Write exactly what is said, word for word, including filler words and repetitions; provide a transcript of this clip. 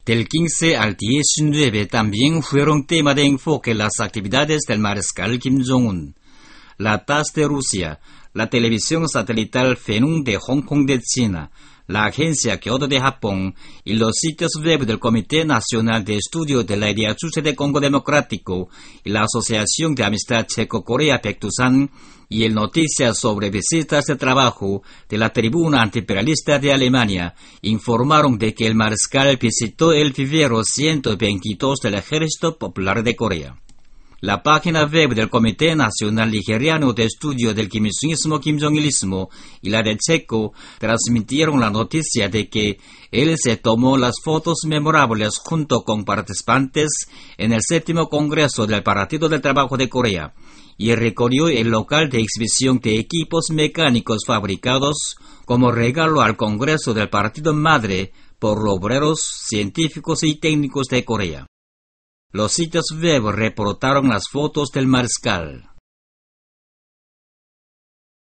Del quince al diecinueve también fueron tema de enfoque las actividades del mariscal Kim Jong-un. La T A S de Rusia, la televisión satelital Phenung de Hong Kong de China, la agencia Kyodo de Japón y los sitios web del Comité Nacional de Estudio de la Ideachuche de Congo Democrático y la Asociación de Amistad Checo-Corea Pektusan y el Noticias sobre Visitas de Trabajo de la Tribuna Antiimperialista de Alemania informaron de que el mariscal visitó el vivero ciento veintidós del Ejército Popular de Corea. La página web del Comité Nacional Nigeriano de Estudio del Kim Il-sungismo Kim Jong-ilismo y la de Checo transmitieron la noticia de que él se tomó las fotos memorables junto con participantes en el séptimo Congreso del Partido del Trabajo de Corea y recorrió el local de exhibición de equipos mecánicos fabricados como regalo al Congreso del Partido Madre por obreros, científicos y técnicos de Corea. Los sitios web reportaron las fotos del mariscal.